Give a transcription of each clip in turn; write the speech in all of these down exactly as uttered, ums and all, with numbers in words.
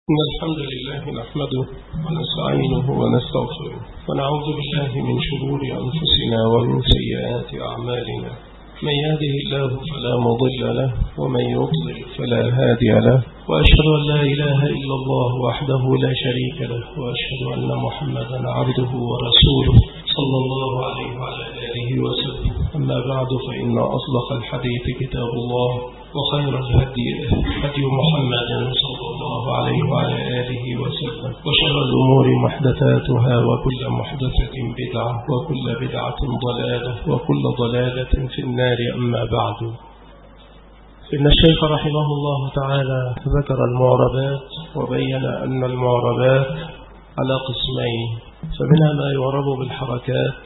إن الحمد لله نحمده ونستعينه ونستغفره ونعوذ بالله من شرور أنفسنا ومن سيئات أعمالنا. من يهده الله فلا مضل له ومن يضلل فلا هادي له، وأشهد أن لا إله إلا الله وحده لا شريك له، وأشهد أن محمدا عبده ورسوله صلى الله عليه وعلى آله وسلم. أما بعد، فإن أصدق الحديث كتاب الله، وخير الهدي هدي محمد صلى الله عليه وعلى آله وسلم، وشر الأمور محدثاتها، وكل محدثة بدعة، وكل بدعة ضلالة، وكل ضلالة في النار. أما بعد، إن الشيخ رحمه الله تعالى ذكر المعربات وبين أن المعربات على قسمين، فمنها ما يعرب بالحركات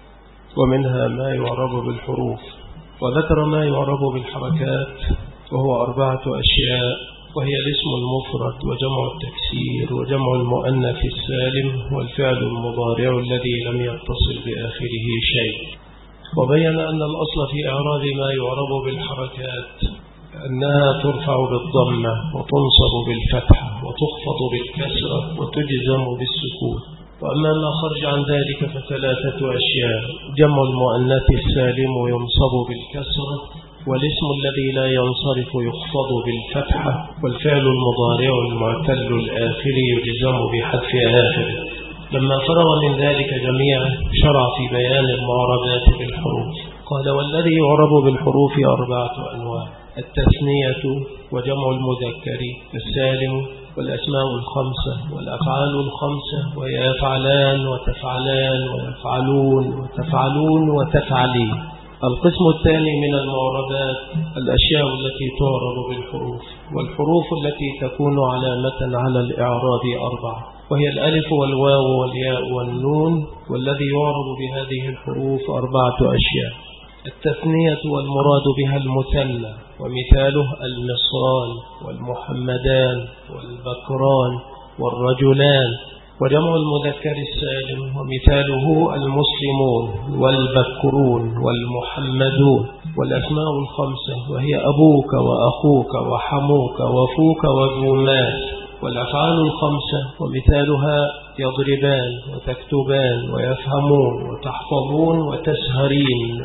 ومنها ما يعرب بالحروف. وذكر ما يعرب بالحركات وهو أربعة أشياء، وهي الاسم المفرد وجمع التكسير وجمع المؤنث السالم والفعل المضارع الذي لم يتصل بآخره شيء. وبين أن الأصل في إعراب ما يعرب بالحركات أنها ترفع بالضمة وتنصب بالفتحة وتخفض بالكسرة وتجزم بالسكون. وأما ما خرج عن ذلك فثلاثة أشياء: جمع المؤنث السالم ينصب بالكسرة، والاسم الذي لا ينصرف يخفض بالفتحة، والفعل المضارع المعتل الآخر يجزم بحذف آخره. لما فرغ من ذلك جميعا شرع في بيان المعربات بالحروف. قال: والذي يعرب بالحروف أربعة أنواع: التثنية وجمع المذكر السالم، والأسماء الخمسة، والأفعال الخمسة، وهي يفعلان وتفعلان ويفعلون وتفعلون وتفعلين. القسم الثاني من المعربات الأشياء التي تعرب بالحروف، والحروف التي تكون علامة على الإعراب أربعة، وهي الألف والواو والياء والنون. والذي يعرب بهذه الحروف أربعة أشياء: التثنية والمراد بها المثنى، ومثاله المصران والمحمدان والبكران والرجلان. وجمع المذكر السالم، ومثاله المسلمون والبكرون والمحمدون. والأسماء الخمسة، وهي أبوك وأخوك وحموك وفوك وذومات. والأفعال الخمسة، ومثالها يضربان وتكتبان ويفهمون وتحفظون وتسهرين.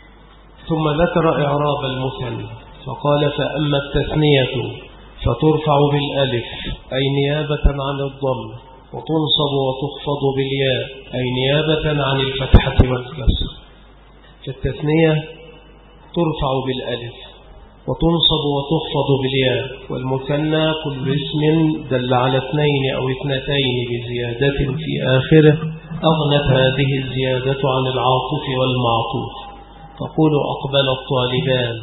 ثم ذكر إعراب المثنى فقال: فأما التثنية فترفع بالألف أي نيابة عن الضم، وتنصب وتخفض بالياء أي نيابة عن الفتحة والكسر. فالتثنية ترفع بالألف وتنصب وتخفض بالياء، والمثنى كل اسم دل على اثنين أو اثنتين بزيادة في آخره أغنت هذه الزيادة عن العاطف والمعطوف. تقول: أقبل الطالبان،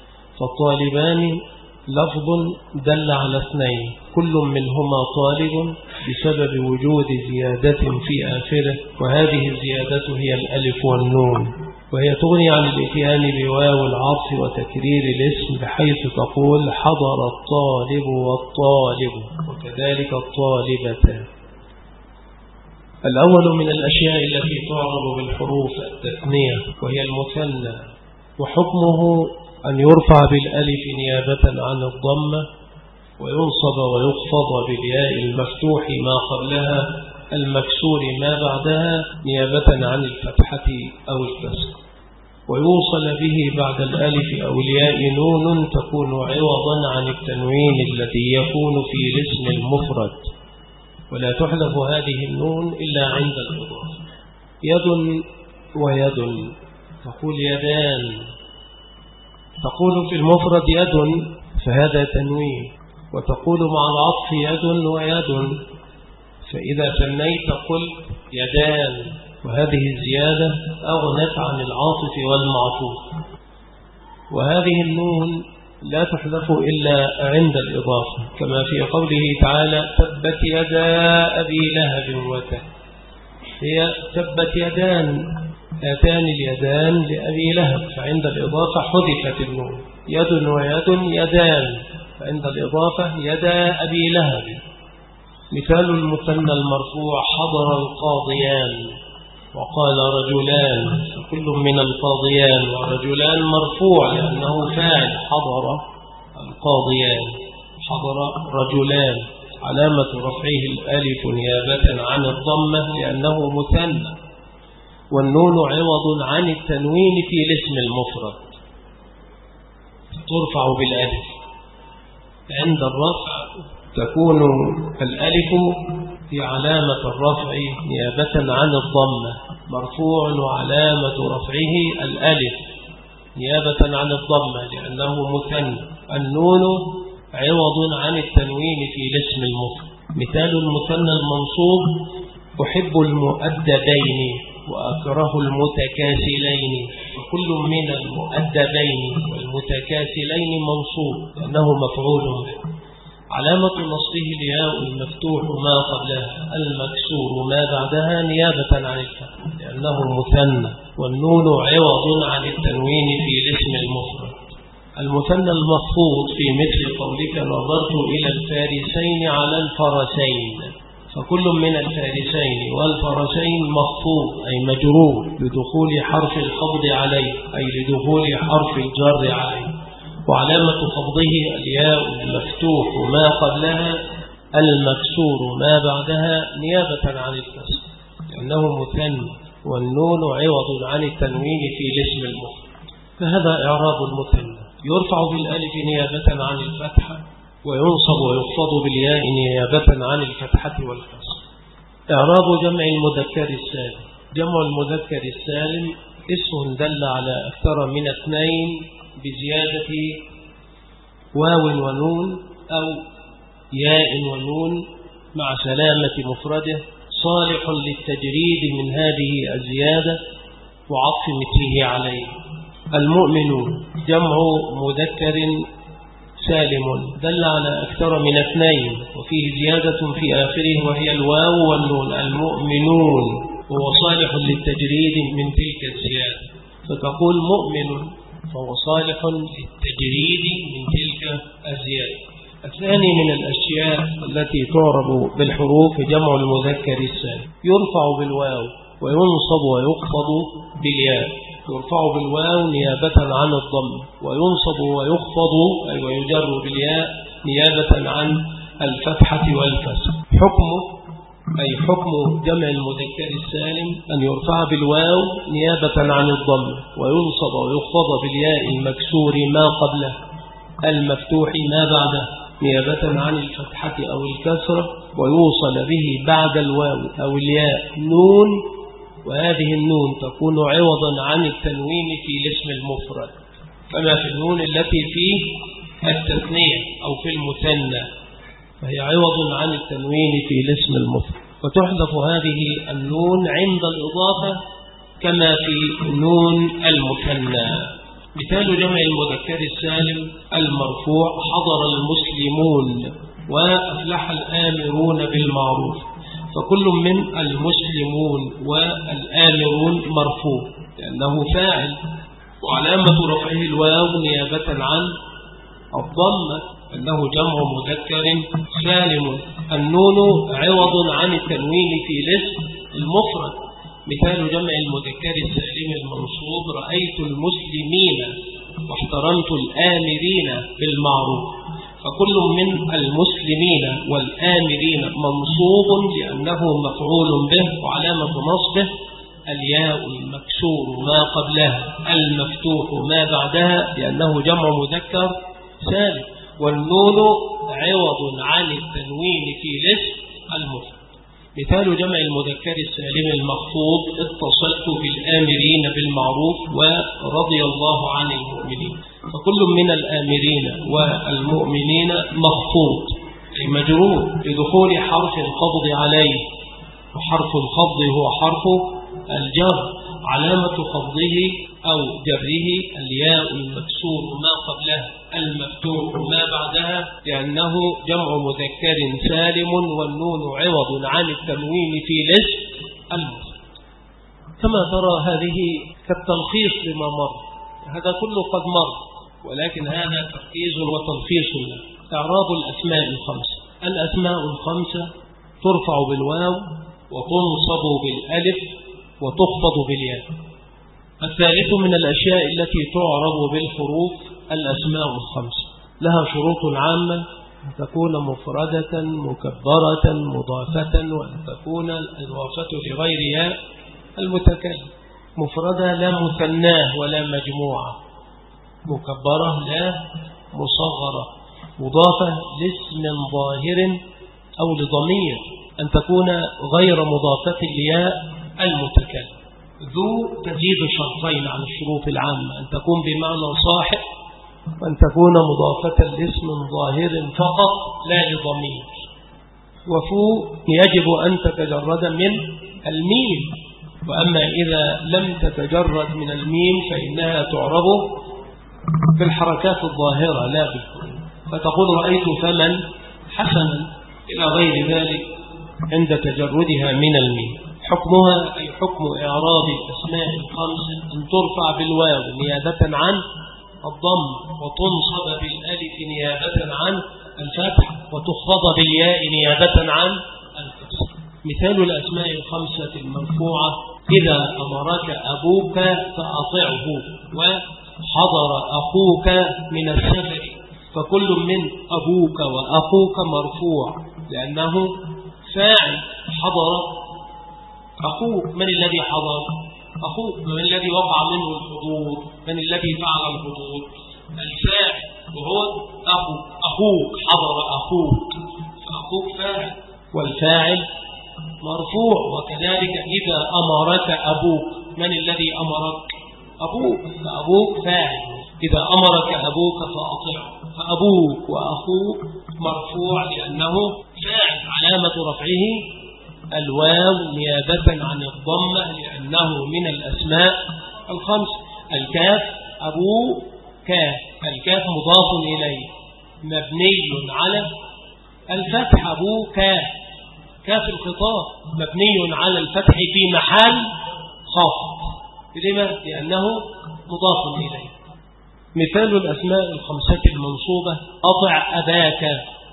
فالطالبان لفظ دل على اثنين كل منهما طالب بسبب وجود زيادة في آخره، وهذه الزيادة هي الألف والنون، وهي تغني عن الاتيان بواو العطف وتكرير الاسم، بحيث تقول: حضر الطالب والطالب، وكذلك الطالبتان. الأول من الأشياء التي تعرب بالحروف التثنية، وهي المثنى، وحكمه أن يرفع بالألف نيابة عن الضمة، وينصب ويخفض بالياء المفتوح ما قبلها المكسور ما بعدها نيابة عن الفتحة أو الكسر، ويوصل به بعد الألف أو الياء نون تكون عوضا عن التنوين الذي يكون في الاسم المفرد، ولا تحذف هذه النون إلا عند الإضافة. يد ويد، تقول يدان. تقول في المفرد يد فهذا تنوين، وتقول مع العطف يد ويد، فإذا ثنيت قل يدان، وهذه الزيادة أغنت عن العاطف والمعطوف. وهذه النون لا تحذف إلا عند الإضافة، كما في قوله تعالى: تبت يدا أبي لهب وتب. هي تبت يدان، هاتان اليدان لأبي لهب، فعند الإضافة حذفت النون. يد ويد يدان، فعند الإضافة يدا أبي لهب. مثال المثنى المرفوع: حضر القاضيان، وقال رجلان، كل من القاضيان، ورجلان مرفوع لأنه فاعل حضر القاضيان، حضر رجلان. علامة رفعه الألف نيابة عن الضمة لأنه مثنى، والنون عوض عن التنوين في الاسم المفرد، ترفع بالألف. عند الرفع تكون الألف في علامة الرفع نيابة عن الضمة، مرفوع وعلامة رفعه الألف نيابة عن الضمة لأنه مثنى. النون عوض عن التنوين في الاسم المفرد. مثال المثنى المنصوب: أحب المؤدبين وأكره المتكاسلين، وكل من المؤدبين والمتكاسلين منصوب لأنه مفعول به. علامة نصبه الياء المفتوح ما قبلها المكسور ما بعدها نيابة عن الفتح لأنه مثنى، والنون عوض عن التنوين في الاسم المفرد. المثنى المخفوض في مثل قولك: نظرت إلى الفارسين على الفرسين، فكل من الفارسين والفرسين مخفوض أي مجرور لدخول حرف الخفض عليه أي لدخول حرف الجر عليه. وعلامة خفضه الياء المفتوح ما قبلها المكسور ما بعدها نيابة عن الكسر لأنه مثنى، والنون عوض عن التنوين في الاسم المفرد. فهذا إعراب المثنى: يرفع بالألف نيابة عن الفتحة، وينصب ويخفض بالياء نيابة عن الفتحة والكسر. إعراب جمع المذكر السالم: جمع المذكر السالم اسم دل على أكثر من اثنين بزيادة واو ونون أو ياء ونون مع سلامة مفرده، صالح للتجريد من هذه الزيادة وعطف مثله عليه. المؤمنون جمع مذكر سالم دل على أكثر من اثنين وفيه زيادة في آخره وهي الواو والنون. المؤمنون هو صالح للتجريد من تلك الزيادة، فتقول مؤمن فهو صالح للتجريد من تلك الزيادة. الثاني من الأشياء التي تعرب بالحروف جمع المذكر السالم: يرفع بالواو وينصب ويخفض بالياء. يرفع بالواو نيابة عن الضم، وينصب ويخفض أي ويجر بالياء نيابة عن الفتحة والكسر. حكمه أي حكم جمع المذكر السالم أن يرفع بالواو نيابة عن الضم، وينصب ويخفض بالياء المكسور ما قبله المفتوح ما بعده نيابة عن الفتحة أو الكسرة، ويوصل به بعد الواو أو الياء نون، وهذه النون تكون عوضا عن التنوين في الاسم المفرد، كما في النون التي فيه التثنية أو في المثنى، فهي عوض عن التنوين في الاسم المفرد. وتحذف هذه النون عند الإضافة كما في نون المثنى. مثال جمع المذكر السالم المرفوع: حضر المسلمون وأفلح الآمرون بالمعروف. فكل من المسلمون والآمرون مرفوع لأنه فاعل، وعلامة رفعه الواو نيابة عن الضمة أنه جمع مذكر سالم. النون عوض عن التنوين في الاسم المفرد. مثال جمع المذكر السالم المنصوب: رأيت المسلمين واحترمت الآمرين بالمعروف. فكل من المسلمين والآمرين منصوب لأنه مفعول به، وعلامة نصبه الياء المكسور ما قبلها المفتوح ما بعدها لأنه جمع مذكر سالم، والنون عوض عن التنوين في الاسم المفرد. مثال جمع المذكر السالم المخفوض: اتصلت بالآمرين بالمعروف ورضي الله عن المؤمنين. فكل من الآمرين والمؤمنين مخفوض أي مجرور لدخول حرف الخفض عليه، وحرف الخفض هو حرف الجر. علامة خفضه أو جره الياء المكسور ما قبلها المفتوح ما بعدها لأنه جمع مذكر سالم، والنون عوض عن التنوين في الاسم المفرد. كما ترى هذه كالتلخيص لما مر، هذا كله قد مر، ولكن هذا تركيز وتلخيص له. إعراب الأسماء الخمسة: الأسماء الخمسة ترفع بالواو وتنصب بالألف وتخفض بالياء. الثالث من الأشياء التي تعرب بالحروف الأسماء الخمسة، لها شروط عامة أن تكون مفردة مكبرة مضافة، وأن تكون الإضافة لغير ياء المتكلم. مفردة لا مثناه ولا مجموعة، مكبرة لا مصغرة، مضافة لاسم ظاهر أو لضمير، أن تكون غير مضافة لياء المتكلم. ذو تزيد شرطين عن الشروط العامة، أن تكون بمعنى صاحب، وأن تكون مضافة لاسم ظاهر فقط لا لضمير. وفو يجب أن تتجرد من الميم، وأما إذا لم تتجرد من الميم فإنها تعرب بالحركات الظاهرة لا بالحروف، فتقول رأيت فمن حسنا إلى غير ذلك عند تجردها من الميم. حكمها أي حكم إعراب الأسماء الخمس أن ترفع بالواو نيابة عن الضم، وتنصب بالألف نيابة عن الفتح، وتخفض بالياء نيابة عن الكسر. مثال الأسماء الخمسة المرفوعة: إذا أمرك أبوك فأطعه، وحضر أخوك من السفر. فكل من أبوك وأخوك مرفوع لأنه فاعل. حضر أخوك، من الذي حضر؟ أخوك. من الذي وقع منه الحضور؟ من الذي فعل الحضور؟ الفاعل، وهو أخوك. أخوك حضر أخوك، فأخوك فاعل والفاعل مرفوع. وكذلك إذا أمرك أبوك، من الذي أمرك؟ أبوك، فأبوك فاعل. إذا أمرك أبوك فأطعه، فأبوك وأخوك مرفوع لأنه فاعل، علامة رفعه الواو نيابة عن الضمة لأنه من الأسماء الخمس. الكاف أبو كاف، الكاف مضاف إليه مبني على الفتح. أبو كاف، كاف الخطاب مبني على الفتح في محل خفض. لما؟ لأنه مضاف إليه. مثال الأسماء الخمسة المنصوبة: أطع أباك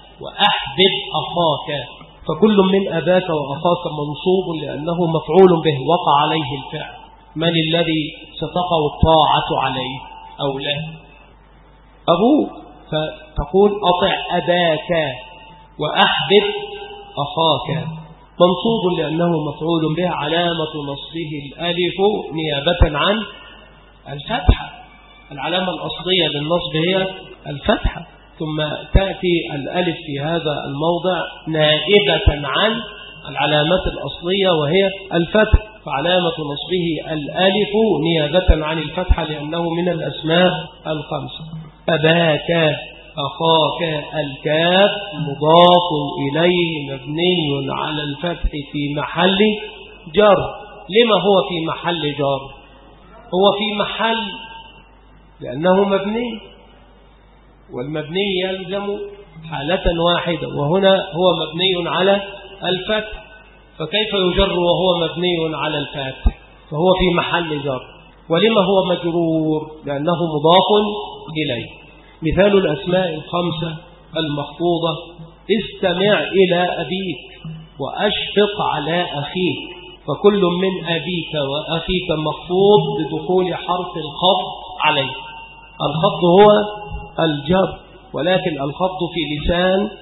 وأحبب أخاك. فكل من أباك وأخاك منصوب لأنه مفعول به وقع عليه الفعل. من الذي ستقع الطاعة عليه أو له؟ أبوك، فتقول أطع أباك وأحبب أخاك، منصوب لأنه مفعول به، علامة نصبه الألف نيابة عن الفتحة. العلامة الأصلية للنصب هي الفتحة، ثم تأتي الألف في هذا الموضع نائبة عن العلامة الأصلية وهي الفتح، فعلامة نصبه الألف نيابة عن الفتحة لأنه من الأسماء الخمسة. أباك أخاك، الكاف مضاف إليه مبني على الفتح في محل جر. لما هو في محل جر؟ هو في محل لأنه مبني، والمبني يلزم حالة واحدة، وهنا هو مبني على الفتح، فكيف يجر وهو مبني على الفتح؟ فهو في محل جر. ولما هو مجرور؟ لأنه مضاف إليه. مثال الأسماء الخمسة المخفوضة: استمع إلى أبيك وأشفق على أخيك. فكل من أبيك وأخيك مخفوض بدخول حرف الخفض عليه. الخفض هو الجر، ولكن الخفض في لسان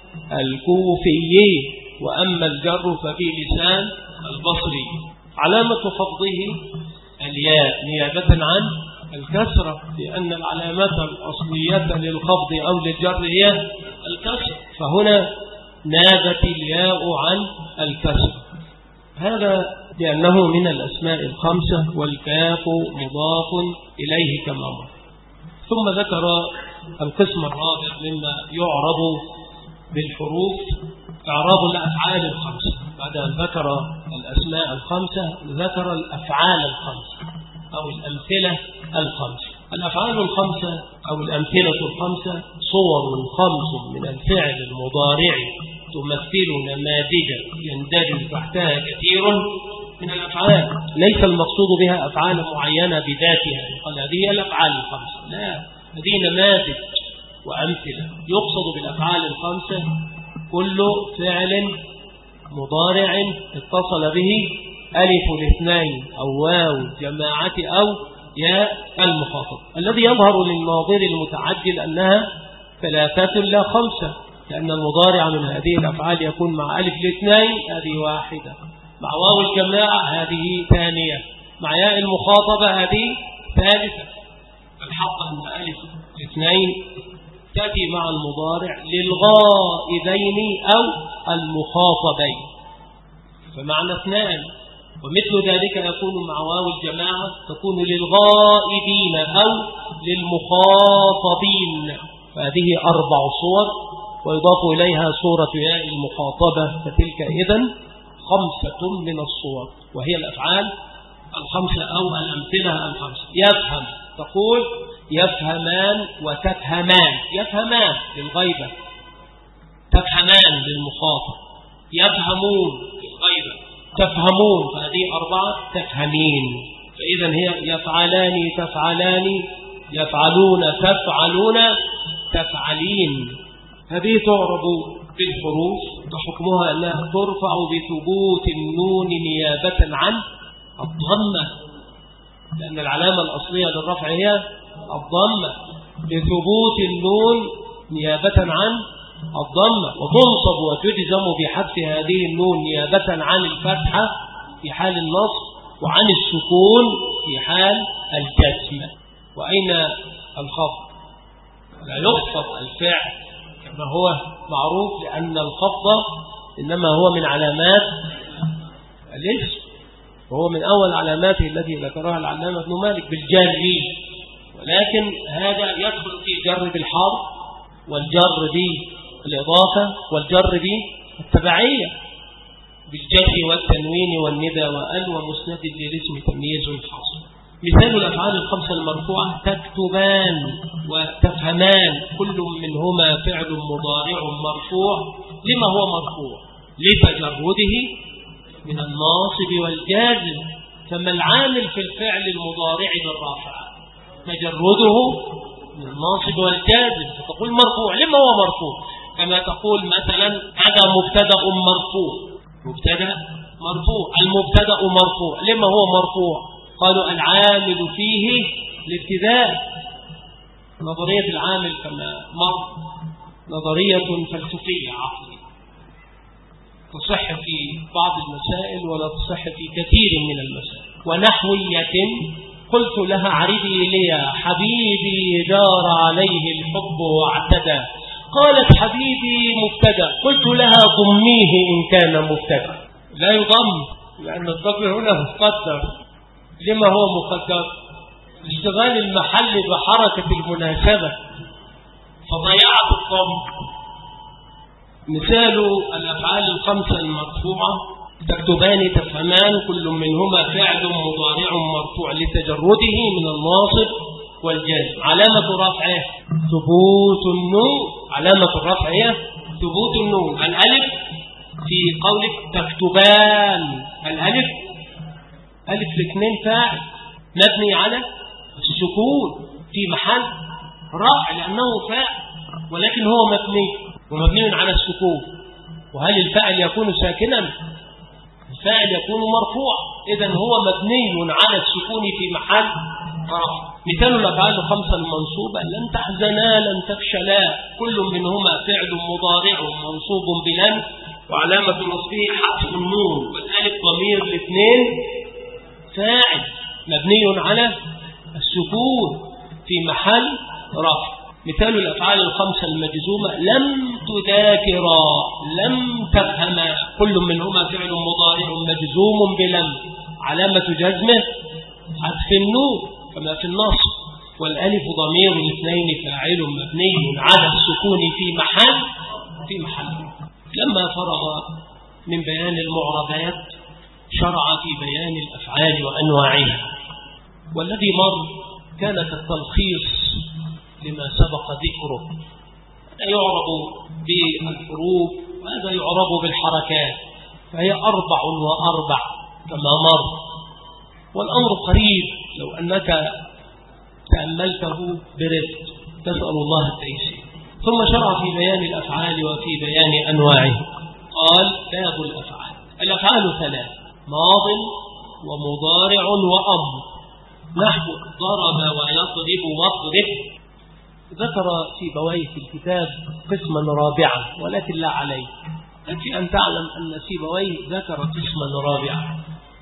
الكوفي، وأما الجر ففي لسان البصري. علامة خفضه الياء نيابة عن الكسرة، لأن العلامات الأصلية للخفض أو للجر هي الكسر، فهنا نابت الياء عن الكسر. هذا لأنه من الأسماء الخمسة، والكاف مضاف إليه كما مر. ثم ذكر القسم الرابع مما يعرب بالحروف: إعراب الأفعال الخمسة. بعد أن ذكر الأسماء الخمسة ذكر الأفعال الخمسة أو الأمثلة الخمسة. الأفعال الخمسة أو الأمثلة الخمسة صور خمس من الفعل المضارع تمثل نماذجا يندرج تحتها كثير من الأفعال. ليس المقصود بها أفعال معينة بذاتها، قال هذه الأفعال الخمسة، لا، هذه نماذج وأمثلة. يقصد بالأفعال الخمسة كل فعل مضارع اتصل به ألف الاثنين أو واو جماعة أو ياء المخاطب. الذي يظهر للناظر المتعجل أنها ثلاثة لا خمسة، لأن المضارع من هذه الأفعال يكون مع ألف الاثنين هذه واحدة، مع واو الجماعة هذه ثانية، مع ياء المخاطبة هذه ثالثة. الحق أن ألف الاثنين تأتي مع المضارع للغائبين أو المخاطبين فمعنى اثنان، ومثل ذلك يكون مع واو الجماعة تكون للغائبين أو للمخاطبين، فهذه أربع صور ويضاف إليها صورة ياء المخاطبة، فتلك إذن خمسة من الصور، وهي الأفعال الخمسة أو الأمثلة الخمسة. يفهم، تقول يفهمان وتفهمان، يفهمان للغيبة، تفهمان للمخاطب، يفهمون للغيبة، تفهمون، فهذه أربعة تفهمين. فإذا هي يفعلان تفعلان، يفعلون تفعلون، تفعلين. هذه تعرب بالحروف وحكمها أنها ترفع بثبوت النون نيابة عن الضمة، لأن العلامة الأصلية للرفع هي الضمة، بثبوت النون نيابة عن الضمة، وتنصب وتجزم بحذف هذه النون نيابة عن الفتحة في حال النصب وعن السكون في حال الجزم. وأين الخفض؟ لا يخفض الفعل كما هو معروف، لأن الخفض إنما هو من علامات الاسم، وهو من أول علاماته التي ذكرها العلامة ابن مالك بالجر، ولكن هذا يدخل في جر بالحرف والجر بالإضافة والجر بالتبعية، بالجر والتنوين والندى وأل ومسند للاسم تمييز حاصل. مثال الأفعال الخمسة المرفوعة تكتبان وتفهمان، كل منهما فعل مضارع مرفوع. لما هو مرفوع؟ لتجرده من الناصب والجازم. فما العامل في الفعل المضارع بالرافع؟ تجرده من الناصب والجازم، فتقول مرفوع. لما هو مرفوع؟ كما تقول مثلا هذا مبتدأ مرفوع، مبتدأ مرفوع، المبتدأ مرفوع. لما هو مرفوع؟ قالوا العامل فيه الابتداء. نظرية العامل كما مر نظرية فلسفية عقلية تصح في بعض المسائل ولا تصح في كثير من المسائل. ونحوية قلت لها عرضي لي حبيبي جار عليه الحب واعتدى، قالت حبيبي مبتدا، قلت لها ضميه إن كان مبتدا. لا يضم لأن الضمير هنا مقدر. لما هو مقدر؟ اشتغال المحل بحركة المناسبة فضيعت الضم. مثال الأفعال الخمسة المرفوعة تكتبان تفهمان، كل منهما فعل مضارع مرفوع لتجرده من الناصب والجازم. علامة رفعه ثبوت النون، علامة الرفع هي ثبوت النون. الألف في قولك تكتبان، الألف ألف الاثنين فاعل مبني على السكون في محل رفع لأنه فاعل، ولكن هو مبني ومبني على السكون. وهل الفاعل يكون ساكنا؟ الفاعل يكون مرفوع، إذن هو مبني على السكون في محل رفع. مثال الأفعال الخمسة المنصوبة لن تحزنا لن تفشلا، كل منهما فعل مضارع منصوب بلن وعلامة نصبه حذف النون، والألف ضمير الاثنين فاعل مبني على السكون في محل رفع. مثال الأفعال الخمسة المجزومة لم تذاكرا لم تفهما، كل منهما فعل مضارع مجزوم بلم، علامة جزمه حذف النون كما في النص، والألف ضمير الاثنين فاعل مبني على السكون في محل في محل. لما فرغ من بيان المعربات شرع في بيان الأفعال وأنواعها، والذي مر كان كالتلخيص لما سبق ذكره. هذا يعرب بالحروف وهذا يعرب بالحركات، فهي أربع وأربع كما مر، والأمر قريب لو أنك تأملته برفق، تسأل الله التيسير. ثم شرع في بيان الأفعال وفي بيان أنواعها. قال باب الأفعال. الأفعال ثلاث: ماض ومضارع وأمر. نحو ضرب ويضرب واضرب، ذكر سيبويه في الكتاب قسما رابعا، ولكن لا عليه، يكفي أن تعلم أن سيبويه ذكر قسما رابعا.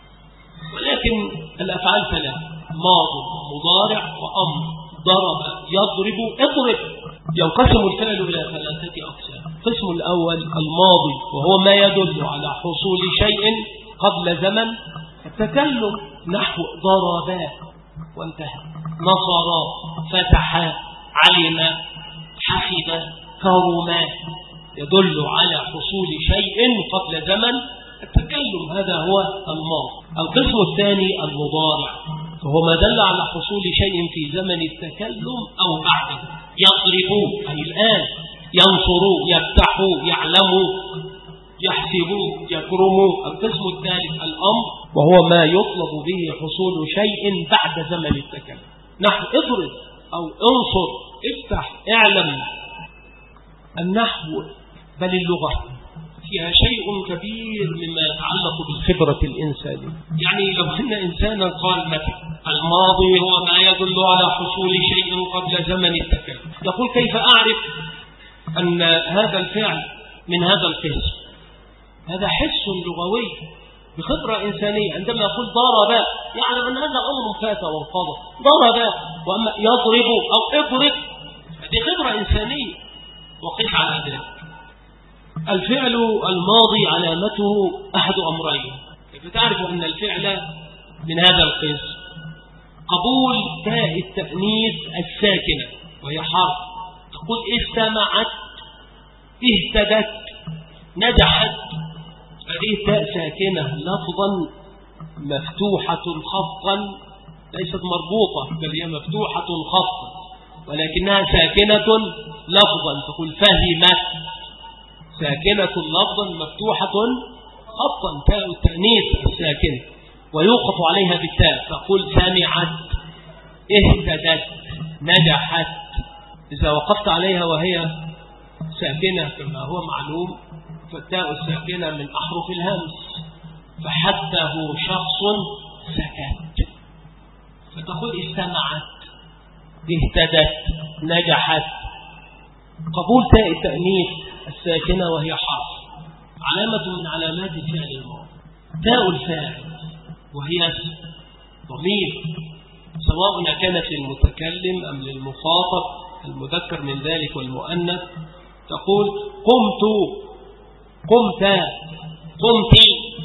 ولكن الأفعال ثلاث: ماض ومضارع وأمر. ضرب، يضرب، اضرب. ينقسم الفعل إلى ثلاثة أقسام. القسم الأول الماضي، وهو ما يدل على حصول شيء قبل زمن التكلم، نحو ضرب وانتهى، نصر، فتح، علم، حفظ، كرم، يدل على حصول شيء قبل زمن التكلم، هذا هو الماضي. القسم الثاني المضارع، وهو ما دل على حصول شيء في زمن التكلم أو بعده، يضرب أي الآن، ينصر، يفتح، يعلم، يحسب، يكرم. القسم الثالث الأمر، وهو ما يطلب به حصول شيء بعد زمن التكلم، نحو اضرب أو انصر، افتح، اعلم. النحو بل اللغة فيها شيء كبير مما يتعلق بالخبرة الإنسانية. يعني لو أن إنسانا قال مثلا الماضي هو ما يدل على حصول شيء قبل زمن التكلم، يقول كيف أعرف أن هذا الفعل من هذا القسم؟ هذا حس لغوي بخبرة إنسانية. عندما يقول ضرب يعلم أن هذا أمر فات وانقضى. ضرب، وأما يضرب أو اضرب هذه خبرة إنسانية، وقف على ذلك. الفعل الماضي علامته أحد أمرين. كيف تعرف أن الفعل من هذا القسم؟ قبول تاء التأنيث الساكنة وهي حرف. تقول استمعت، اهتدت، نجحت. هذه تاء ساكنة لفظا مفتوحة خطا، ليست مربوطة، بل هي مفتوحة خطا، ولكنها ساكنة لفظا. تقول فهمت، ساكنة لفظا مفتوحة خطا، تاء التأنيث الساكنة، ويوقف عليها بالتاء. تقول سمعت، اهتدت، نجحت. إذا وقفت عليها وهي ساكنة كما هو معلوم، فالتاء الساكنة من أحرف الهمس، فحده شخص سكت. فتقول استمعت، اهتدت، نجحت. قبول تاء التأنيث الساكنة وهي حرف، علامة من علامات الفعل الماضي. تاء الفاعل وهي ضمير، سواء كانت للمتكلم أم للمخاطب، المذكر من ذلك والمؤنث. تقول قمت، قمت، قمت،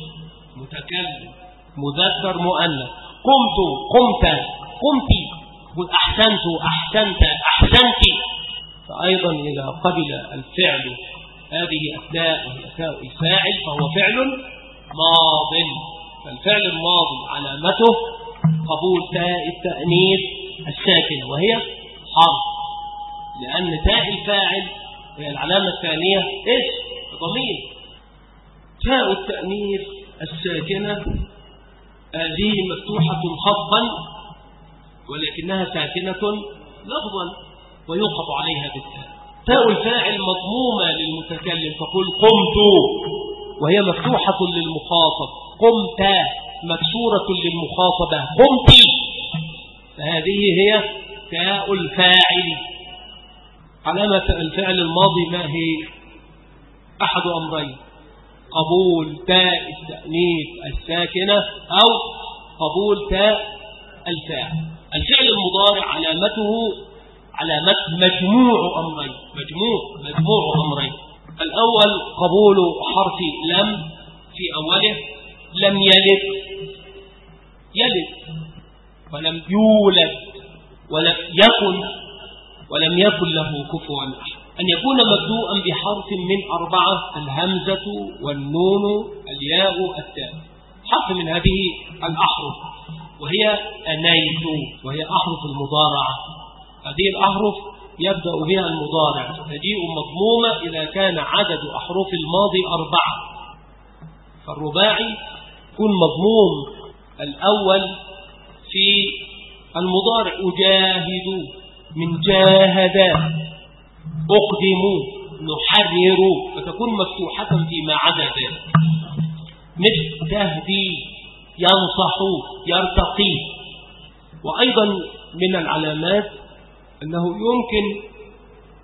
متكلم مذكر مؤنث. قمت، قمت، قمت. تقول أحسنت، أحسنت، أحسنت. فأيضا إذا قبل الفعل هذه التاء وهي تاء الفاعل فهو فعل ماض. فالفعل الماضي علامته قبول تاء التأنيث الساكنة وهي حرف، لأن تاء الفاعل هي العلامة الثانية اسم ضمير. تاء التأنيث الساكنة هذه مفتوحة خطا، ولكنها ساكنة لفظا ويوقف عليها بالتاء. تاء الفاعل مضمومة للمتكلم، تقول قمت، وهي مفتوحة للمخاطب. قمت مكسورة للمخاطبة، قمت. فهذه هي تاء الفاعل. علامة الفعل الماضي ما هي؟ أحد أمرين: قبول تاء التأنيث الساكنة أو قبول تاء الفاعل. الفعل المضارع علامته علامة مجموع أمرين، مجموع مجموع أمرين. الأول قبول حرف لم في أوله. لم يلد، يلد، ولم يولد، ولم يكن، ولم يكن له كفوا أحد. أن يكون مبدوءا بحرف من أربعة: الهمزة والنون الياء التاء، حرف من هذه الأحرف، وهي أنيت، وهي أحرف المضارعة. هذه الأحرف يبدأ بها المضارع، تجيء مضمومة إذا كان عدد أحرف الماضي أربعة. فالرباعي يكون مضموم الأول في المضارع: أجاهد، من جاهد، أقدم، نحرر، فتكون مفتوحة فيما عدا ذلك. مثل تهدي، ينصح، يرتقي. وأيضا من العلامات أنه يمكن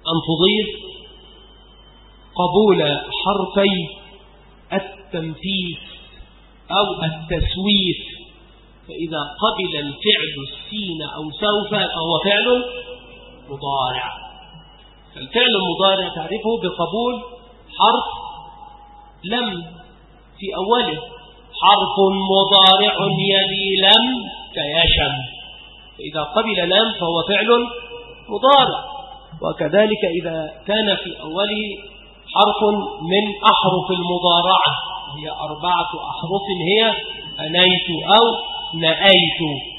أن تضيف قبول حرفي التنفيذ أو التسويف، فإذا قبل الفعل السين أو سوف فهو فعل مضارع. فالفعل المضارع تعرفه بقبول حرف لم في أوله، حرف مضارع يلي لم كيشم، فإذا قبل لم فهو فعل مضارع. وكذلك إذا كان في أوله حرف من أحرف المضارعة، هي أربعة أحرف، هي أنيت أو نأيت.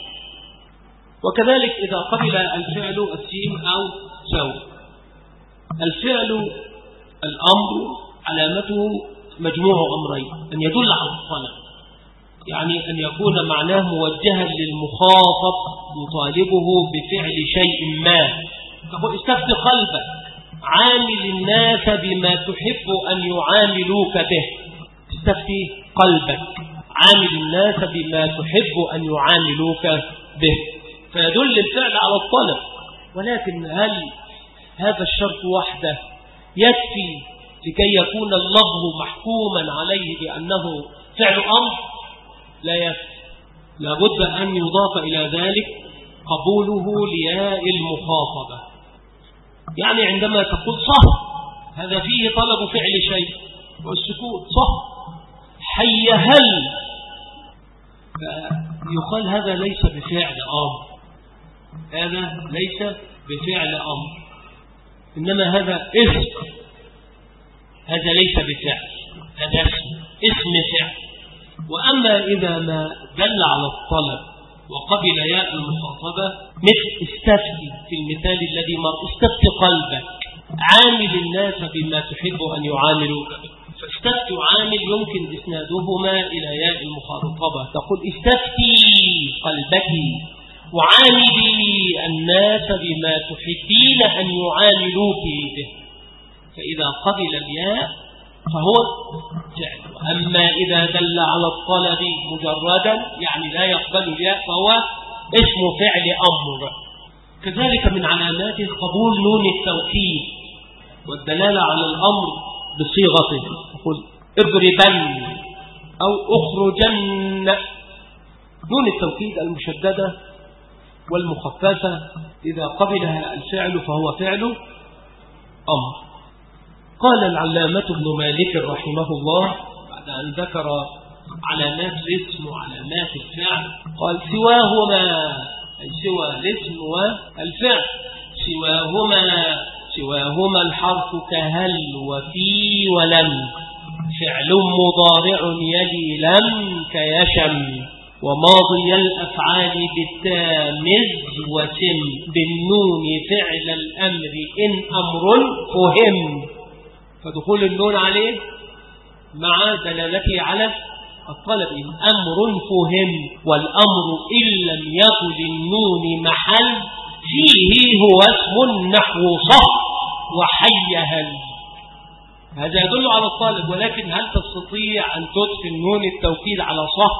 وكذلك إذا قبل الفعل السين أو سوف. الفعل الأمر علامته مجموع أمرين: أن يدل على الطلب، يعني أن يكون معناه موجها للمخاطب يطالبه بفعل شيء ما. تقول استفت قلبك، عامل الناس بما تحب أن يعاملوك به. استفتي قلبك، عامل الناس بما تحب أن يعاملوك به، فيدل الفعل على الطلب. ولكن هل هذا الشرط وحده يكفي لكي يكون اللفظ محكوما عليه بأنه فعل أمر؟ لا يكفي، لابد أن يضاف إلى ذلك قبوله لياء المخاطبة. يعني عندما تقول صح، هذا فيه طلب فعل شيء، والسكوت صح. حي هل، فيقال هذا ليس بفعل أمر، هذا ليس بفعل أمر، إنما هذا اسم، هذا ليس بفعل، هذا اسم اسم فعل. وأما إذا ما دل على الطلب وقبل ياء المخاطبة، مثل استفتي في المثال الذي مر: استفتي قلبك، عامل الناس بما تحب أن يعاملوك به. فاستفتي عامل يمكن إسنادهما إلى ياء المخاطبة، تقول استفتي قلبك وعاملي الناس بما تحبين أن يعاملوك به. فإذا قبل الياء فهو فعل. أما إذا دل على الطلب مجردا، يعني لا يقبل الياء، فهو اسم فعل أمر. كذلك من علاماته قبول نون التوكيد والدلالة على الأمر بصيغته، تقول اضربن أو اخرجن. نون التوكيد المشددة والمخففة إذا قبلها الفعل فهو فعل أمر. قال العلامة ابن مالك رحمه الله بعد أن ذكر علامات الاسم وعلامات الفعل، قال سواهما، أي سوى الاسم والفعل، سواهما سواهما الحرف كهل وفي ولم، فعل مضارع يلي لم كيشم، وماضي الأفعال بالتامز وسم، بالنون فعل الأمر إن أمر فهم. فدخول النون عليه مع دلالته على الطلب، إن أمر فهم، والأمر إن لم يكن للنون محل فيه هو اسم نحو صح وحي هل. هذا يدل على الطالب. ولكن هل تستطيع أن تدخل نون التوكيد على صح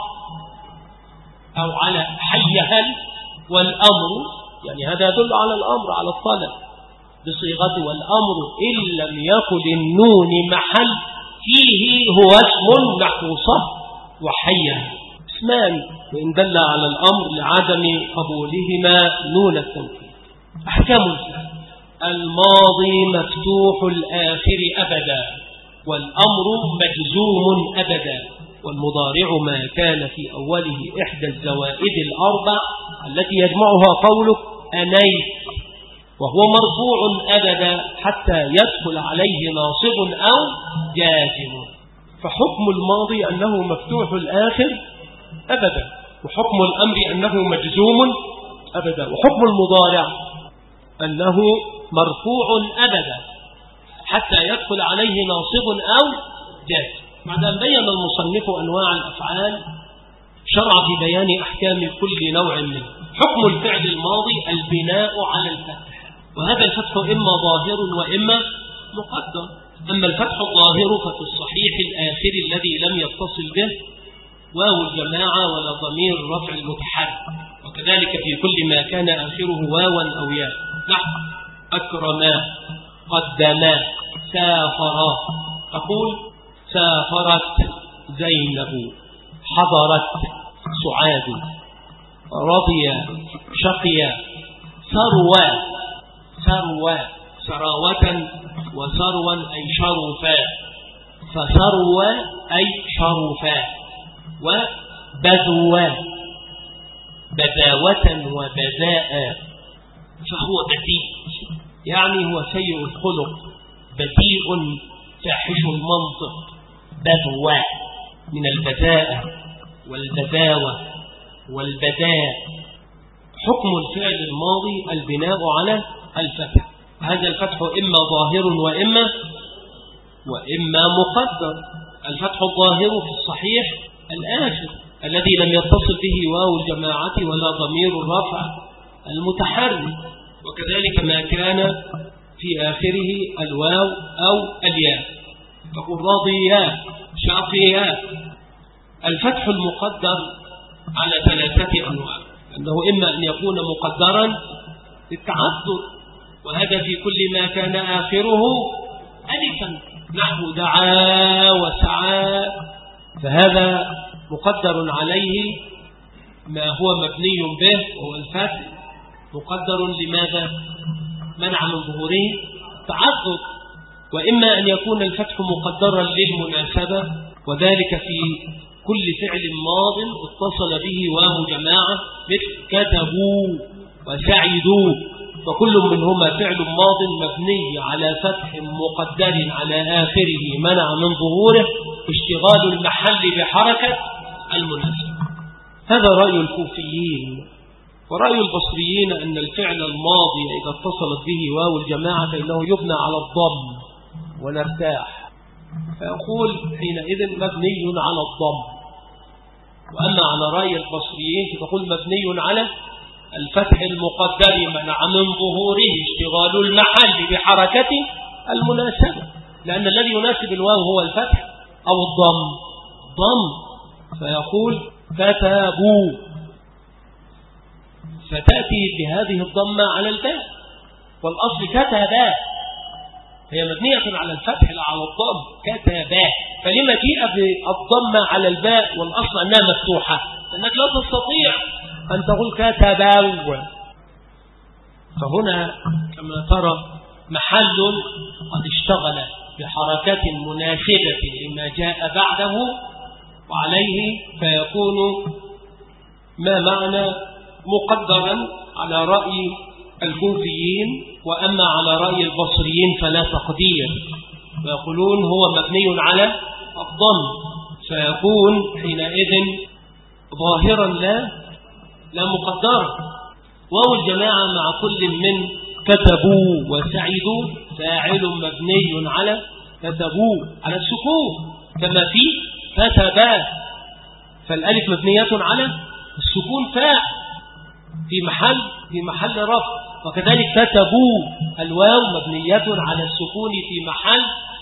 أو على حي هل؟ والأمر يعني هذا يدل على الأمر، على الطلب بصيغته، والأمر إن لم يكن النون محل فيه هو اسم نحو صح وحي هل، اسمان وإن دل على الأمر لعدم قبولهما نون التوكيد. أحكام الفعل: الماضي مفتوح الآخر أبدا، والأمر مجزوم أبدا، والمضارع ما كان في أوله إحدى الزوائد الأربع التي يجمعها قولك أنيت، وهو مرفوع أبدا حتى يدخل عليه ناصب أو جازم. فحكم الماضي أنه مفتوح الآخر أبدا، وحكم الأمر أنه مجزوم أبدا، وحكم المضارع أنه مرفوع أبدا حتى يدخل عليه ناصب أو جازم. بعد أن بين المصنف أنواع الأفعال، شرع في بيان أحكام كل نوع منه. حكم الفعل الماضي البناء على الفتح، وهذا الفتح إما ظاهر وإما مقدر. أما الفتح الظاهر ففي الصحيح الآخر الذي لم يتصل به واو الجماعة ولا ضمير رفع المتحرك، وكذلك في كل ما كان آخره واوا أو ياء، نحو أكرما قدما سافرا. تقول سافرت زينب، حضرت سعاد، رضي شقيا، ثروى ثروى سراوة وثروا أي شرفا، فثروى أي شرفا، وبذوا بذاوة وبذاء، فهو بذيء يعني هو سيء الخلق، بذيء فاحش المنطق، بذوا من البذاءة والبذاوة والبذاء. حكم الفعل الماضي البناء على الفتح، هذا الفتح إما ظاهر وإما وإما مقدر. الفتح الظاهر في الصحيح الآخر الذي لم يتصل به واو الجماعة ولا ضمير الرفع المتحرك، وكذلك ما كان في آخره الواو أو الياء. تقول رضيا شقيا. الفتح المقدر على ثلاثة أنواع، أنه إما أن يكون مقدرا للتعذر، وهذا في كل ما كان آخره ألفا، نحو دعا وسعى، فهذا مقدر عليه ما هو مبني به وهو الفتح. مقدر لماذا؟ منع من ظهوره تعذر. وإما أن يكون الفتح مقدرا للمناسبة، وذلك في كل فعل ماض اتصل به واو جماعة، مثل كتبوا وسعدوا، فكل منهما فعل ماض مبني على فتح مقدر على آخره منع من ظهوره اشتغال المحل بحركة المناسبة. هذا رأي الكوفيين. ورأي البصريين أن الفعل الماضي إذا اتصلت به واو الجماعة فإنه يبنى على الضم ونرتاح، فيقول حينئذ مبني على الضم. وأما على رأي البصريين فتقول مبني على الفتح المقدر منع من ظهوره اشتغال المحل بحركة المناسبة، لأن الذي يناسب الواو هو الفتح أو الضم ضم. فيقول كتبوا، فتأتي بهذه الضمة على الباء، والأصل كتبا، هي مبنية على الفتح لا على الضم، كتبا. فلما جيء بالضمة على الباء والأصل أنها مفتوحة؟ لأنك لا تستطيع أن تقول كتبوا. فهنا كما ترى محل قد اشتغل بحركة مناسبة لما جاء بعده، وعليه فيكون ما معنى مقدرا على رأي الكوفيين. وأما على رأي البصريين فلا تقدير، ويقولون هو مبني على الضم، فيكون حينئذ ظاهرا لا لا مقدرا. واو الجماعة مع كل من كتبوا وسعدوا فاعل مبني على كتبوا على السكون، كما في كتبا، فالألف مبنية على السكون فاعل في محل في محل رفع. وكذلك كتبوا الواو مبنية على السكون في محل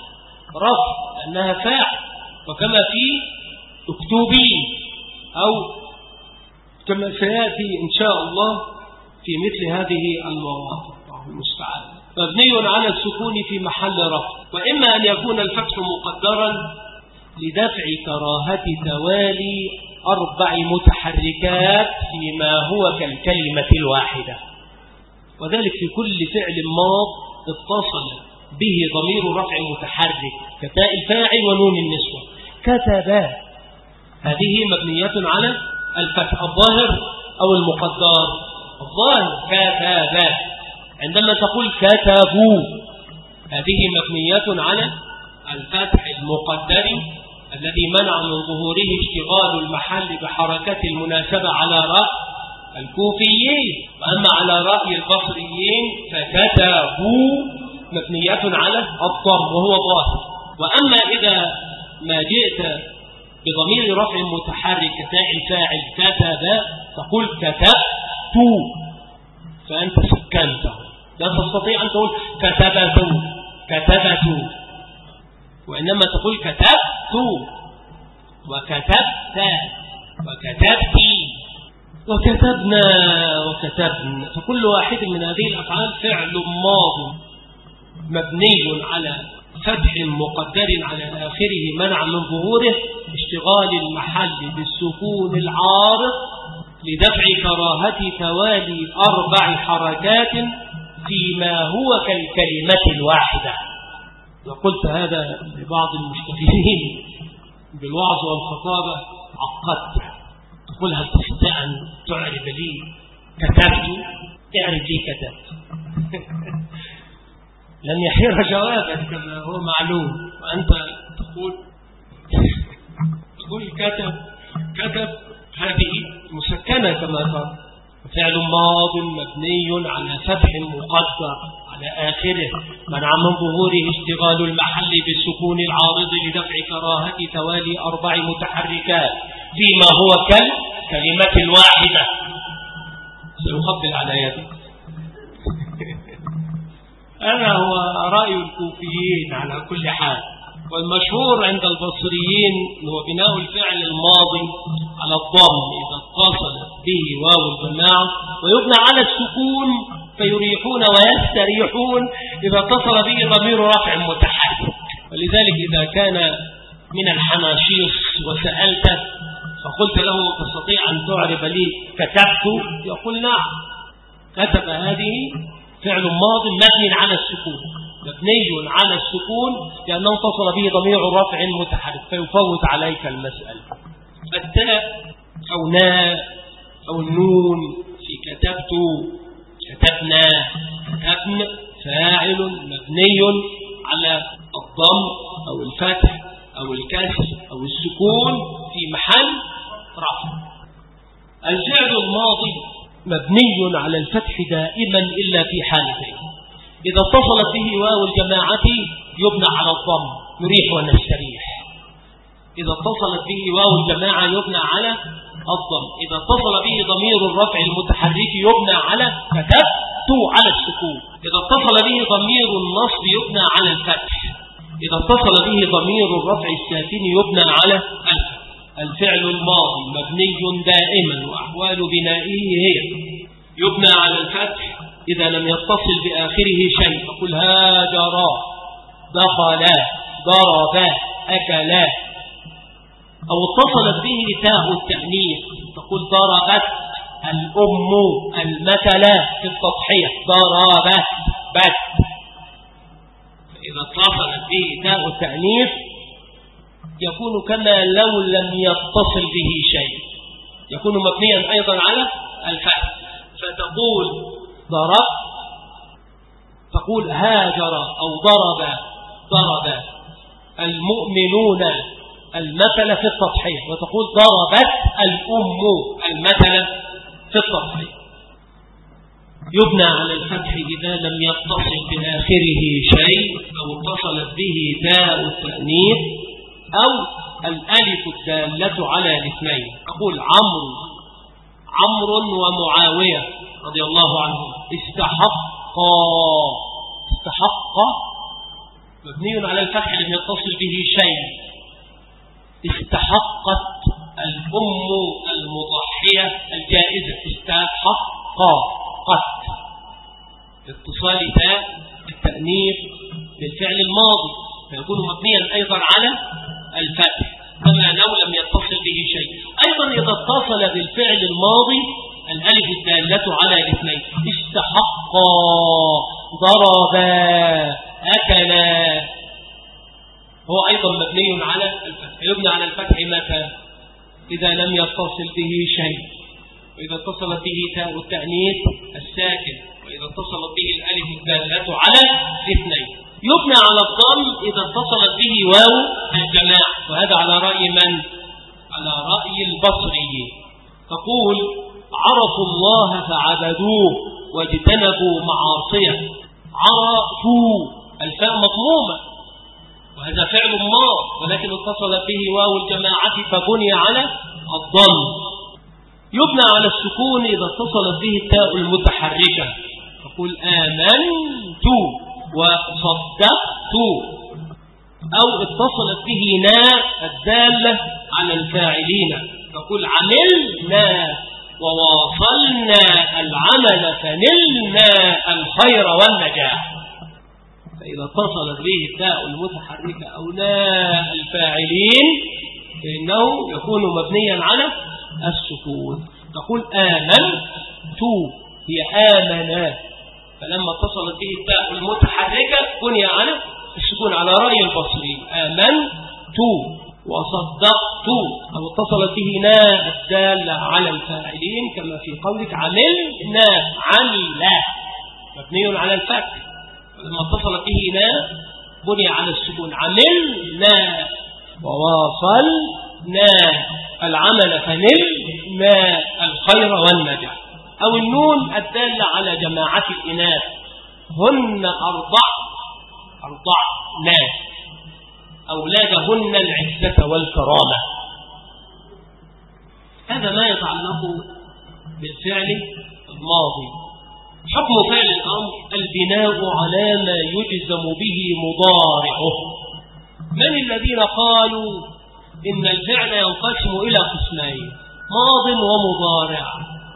رفع لأنها فاعل. وكما في اكتبي، أو كما سيأتي إن شاء الله في مثل هذه المواقف المستعان، مبني على السكون في محل رفع. وإما أن يكون الفتح مقدرا لدفع كراهة توالي أربع متحركات فيما هو كالكلمة الواحدة، وذلك في كل فعل ماض اتصل به ضمير رفع متحرك كتاء الفاعل ونون النسوة. كتبا هذه مبنية على الفتح الظاهر أو المقدر الظاهر كتبا. عندما تقول كتبوا هذه مبنية على الفتح المقدر الذي منع من ظهوره اشتغال المحل بحركة المناسبة على رأي الكوفيين. وأما على رأي البصريين فكتبوا مبنية على الضم وهو ظاهر. وأما إذا ما جئت بضمير رفع متحرك كتاء الفاعل كتب تقول كتبت، فأنت سكنته، لا تستطيع أن تقول كتبت كتبت، وإنما تقول كتبت وكتبت وكتبت وكتبنا وكتبنا. فكل واحد من هذه الأفعال فعل ماض مبني على فتح مقدر على آخره منع من ظهوره اشتغال المحل بالسكون العارض لدفع كراهة توالي أربع حركات فيما هو كالكلمة الواحدة. وقلت هذا لبعض المشتغلين بالوعظ والخطابة عقدت، تقول هل تستطيع أن تعرف لي كتبت؟ اعرف لي كتبت. لن يحير جوابا كما هو معلوم، وأنت تقول تقول كتب كتب هذه مسكنة كما قال. فعل ماض مبني على فتح مقدر على آخره منع من ظهوره اشتغال المحل بالسكون العارض لدفع كراهة توالي أربع متحركات فيما هو كالكلمة الواحدة. سأقبل على يدي. هذا هو رأي الكوفيين على كل حال، والمشهور عند البصريين هو بناء الفعل الماضي على الضم إذا اتصل به واو الجماعة، ويبنى على السكون فيريحون ويستريحون إذا اتصل به ضمير رفع متحرك. ولذلك إذا كان من الحناشيص وسألته فقلت له تستطيع أن تعرف لي كتبت؟ يقول نعم. كتب هذه فعل ماض مبني على السكون، مبني على السكون لأنه اتصل به ضمير رفع متحرك فيفوت عليك المسألة. التاء أو ناء أو النون في كتبت كتبنا كتبن فاعل مبني على الضم أو الفتح أو الكسر أو السكون في محل رفع. الفعل الماضي مبني على الفتح دائما إلا في حالتين: إذا اتصلت به واو الجماعة يبنى على الضم نريح ونستريح، إذا اتصلت به واو الجماعة يبنى على الضم، إذا اتصل به ضمير الرفع المتحرك يبنى على كتبت على السكون، إذا اتصل به ضمير النصب يبنى على الفتح، إذا اتصل به ضمير الرفع الساكن يبنى على الفتح. الفعل الماضي مبني دائما وأحوال بنائه هي: يبنى على الفتح إذا لم يتصل بآخره شيء، فقل هاجر دخل ضرب أكل، أو اتصلت به تاء التأنيث تقول ضربت الأم المثل في التضحية ضربت بت. إذا اتصلت به تاء التأنيث يكون كما لو لم يتصل به شيء، يكون مبنيا أيضا على الفتح، فتقول ضرب تقول هاجر أو ضرب ضرب المؤمنون المثل في التضحية، وتقول ضربت الأم المثل في التضحية. يبنى على الفتح إذا لم يتصل بآخره شيء، أو اتصلت به تاء التأنيث، أو الألف الدالة على الاثنين. أقول عمرو عمرو ومعاوية رضي الله عنهم استحقا استحق مبني على الفتح لم يتصل به شيء. استحقت الأم المضحية الجائزة استحقا قت، اتصال تاء التأنيث بالفعل الماضي فيكون مبنيا أيضا على الفتح كما لو لم يتصل به شيء. أيضا إذا اتصل بالفعل الماضي الألف الدالة على الاثنين: استحقا ضربا أكلا، هو أيضا مبني على الفتح. يبنى على الفتح متى؟ إذا لم يتصل به شيء، وإذا اتصلت به تاء التأنيث الساكن، وإذا اتصلت به الألف الدالة على الاثنين. يبنى على الضم إذا اتصلت به واو الجماعة، وهذا على رأي من؟ على رأي البصري. تقول عرفوا الله فعبدوه واجتنبوا معاصيه. عرفوا الفاء مضمومة وهذا فعل ماض، ولكن اتصلت به واو الجماعة فبني على الضم. يبنى على السكون إذا اتصلت به التاء المتحركة، تقول آمنت وصدقت، أو اتصلت به ناء الدالة على الفاعلين، تقول عملنا وواصلنا العمل فنلنا الخير والنجاح. فإذا اتصلت به التاء المتحركة أو ناء الفاعلين فإنه يكون مبنيا على السكون. تقول آمنت هي آمنا، فلما اتصلت به التاء المتحركة بني على السكون على رأي البصري آمنت. وصدقت أو اتصلت به ناء الدالة على الفاعلين كما في قولك عملنا عمل مبني على الفتح، لما اتصلت به ناء بني على السكون عملنا. وواصلنا العمل فنلنا الخير والنجاح. أو النون الدالة على جماعة الإناث هن أرضع أرضعنا أولادهن العزة والكرامة. هذا ما يتعلق بالفعل الماضي. حكم فعل الأمر البناء على ما يجزم به مضارعه. من الذين قالوا إن الفعل ينقسم إلى قسمين ماض ومضارع؟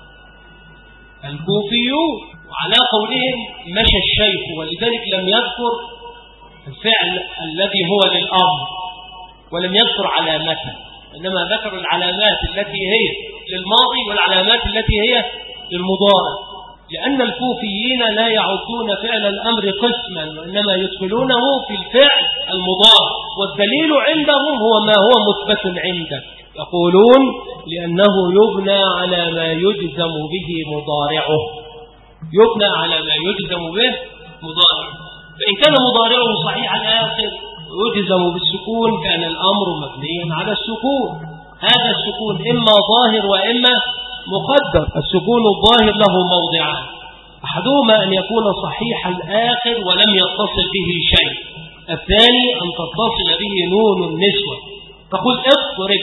الكوفيون، وعلى قولهم مشى الشيخ، ولذلك لم يذكر الفعل الذي هو للأمر ولم يذكر علامته، إنما ذكر العلامات التي هي للماضي والعلامات التي هي للمضارع، لأن الكوفيين لا يعدون فعل الأمر قسما وإنما يدخلونه في الفعل المضارع، والدليل عندهم هو ما هو مثبت عندك. يقولون لأنه يبنى على ما يجزم به مضارعه، يبنى على ما يجزم به مضارعه، فإن كان مضارعه صحيح الآخر ويجزم بالسكون كان الأمر مبنيا على السكون. هذا السكون إما ظاهر وإما مقدر. السكون الظاهر له موضعان، أحدهما أن يكون صحيح الآخر ولم يتصل به شيء، الثاني أن تتصل به نون النسوة. تقول اضرب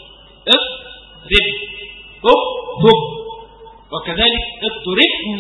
اضرب اكتب، وكذلك اضربن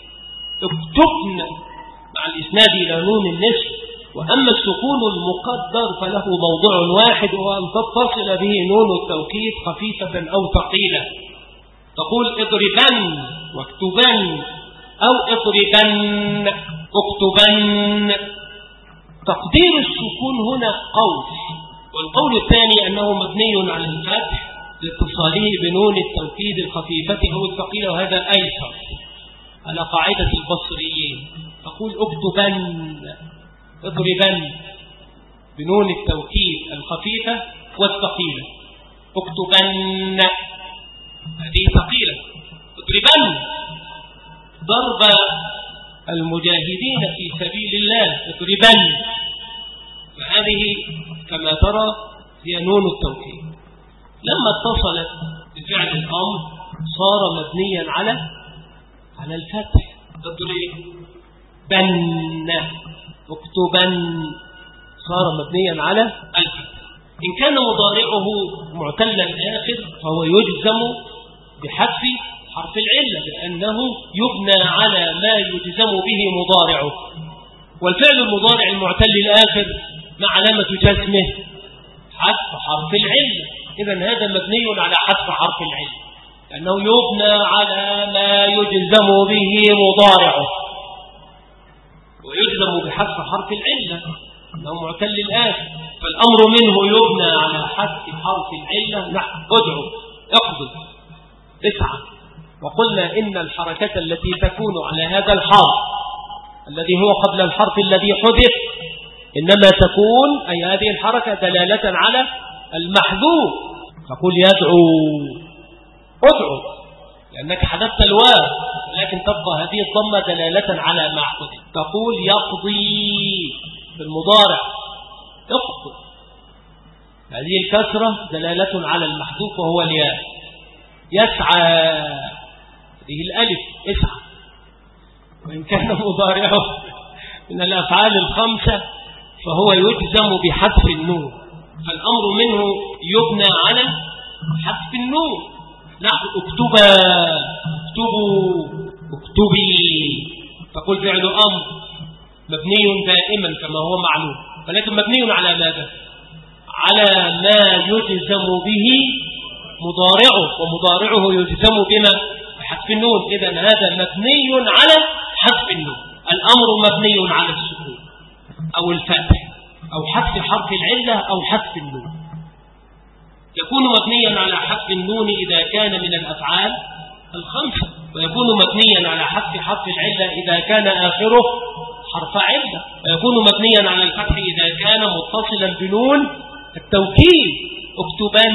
اكتبن مع الإسناد إلى نون النسوة. وأما السكون المقدر فله موضع واحد وهو أن تتصل به نون التوكيد خفيفة أو ثقيلة. تقول اضربن واكتبن أو اضربن اكتبن. تقدير السكون هنا قول، والقول الثاني أنه مبني على الفتح لاتصاله بنون التوكيد الخفيفة أو الثقيلة، وهذا أيسر على قاعدة البصريين. تقول اكتبن اضربن بنون التوكيد الخفيفة والثقيلة، اكتبن هذه ثقيلة، اضربن ضرب المجاهدين في سبيل الله اضربن، فهذه كما ترى هي نون التوكيد. لما اتصلت بفعل الأمر صار مبنيا على على الفتح، اضربن اكتبن صار مبنيا على الفتح. إن كان مضارعه معتل الآخر فهو يجزم بحذف حرف العلة لأنه يبنى على ما يجزم به مضارعه. والفعل المضارع المعتل الآخر ما علامة جزمه؟ حذف حرف العلة. إذن هذا مبني على حذف حرف العلة لأنه يبنى على ما يجزم به مضارعه، ويجزم بحذف حرف العلة أنه معتل الآخر، فالأمر منه يبنى على حذف حرف العلة. نحن ادعو اقبض اسعى. وقلنا إن الحركة التي تكون على هذا الحرف الذي هو قبل الحرف الذي حذف إنما تكون أي هذه الحركة دلالة على المحذوف. تقول يدعو ادعو لأنك حذفت الواو، لكن تبقى هذه الضمة دلالة على ما حذف. تقول يقضي بالمضارع اقضي، هذه الكسرة دلالة على المحذوف وهو الياء. يسعى هذه الألف اسعى، وإن كان مضارعه من الأفعال الخمسة فهو يجزم بحذف النون، فالأمر منه يبنى على حذف النون. نحن اكتبا اكتبوا اكتبي. تقول فعل أمر مبني دائما كما هو معلوم، ولكن مبني على ماذا؟ على ما يجزم به مضارعه، ومضارعه يجزم بما؟ بحذف النون. إذن هذا مبني على حذف النون، الأمر مبني على السكون. أو الفتح أو حذف حرف العلة أو حذف النون. يكون مبنيا على حذف النون إذا كان من الأفعال الخمسة، ويكون مبنيا على حذف حرف العلة إذا كان آخره حرف علة، ويكون مبنيا على الفتح إذا كان متصلا بنون التوكيد اكتبن،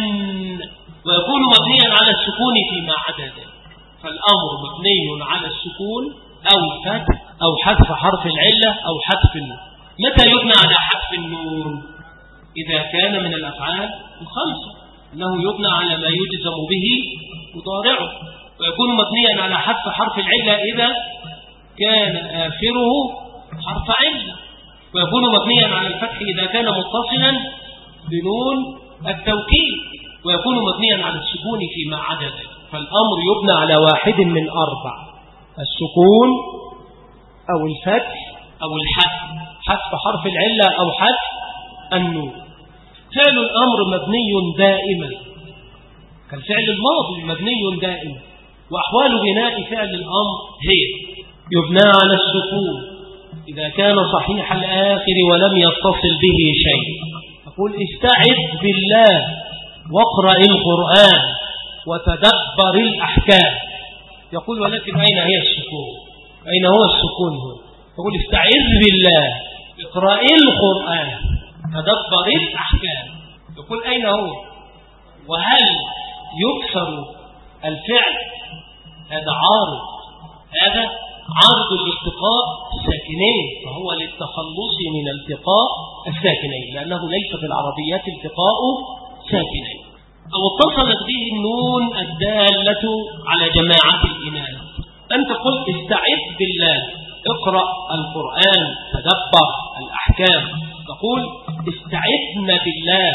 ويكون مبنيا على السكون فيما عدا ذلك. فالأمر مبني على السكون أو الفتح أو حذف حرف العلة أو حذف النون. متى يبنى على حذف النون؟ إذا كان من الأفعال الخمسة، أنه يبنى على ما يجزم به مضارعه. ويكون مبنيا على حذف حرف العلة إذا كان آخره حرف علة، ويكون مبنيا على الفتح إذا كان متصلا بنون التوكيد، ويكون مبنيا على السكون فيما عدا ذلك. فالأمر يبنى على واحد من أربع: السكون أو الفتح أو الحذف، حذف حرف العلة أو حذف النون. فعل الأمر مبني دائما كالفعل الماضي مبني دائما. وأحوال بناء فعل الأمر هي: يبنى على السكون إذا كان صحيح الآخر ولم يتصل به شيء. يقول: استعذ بالله واقرأ القرآن وتدبر الأحكام. يقول: ولكن أين هي السكون؟ أين هو السكون هنا؟ يقول: استعذ بالله اقرأ القرآن تدبر الأحكام. يقول: أين هو؟ وهل يكسر الفعل؟ هذا عارض، هذا عارض الالتقاء الساكنين، فهو للتخلص من التقاء الساكنين، لأنه ليس في العربيات التقاء ساكنين. أو اتصلت به النون الدالة على جماعة الإناث. أنت قلت: استعذ بالله اقرأ القرآن تدبر الأحكام. تقول: استعذنا بالله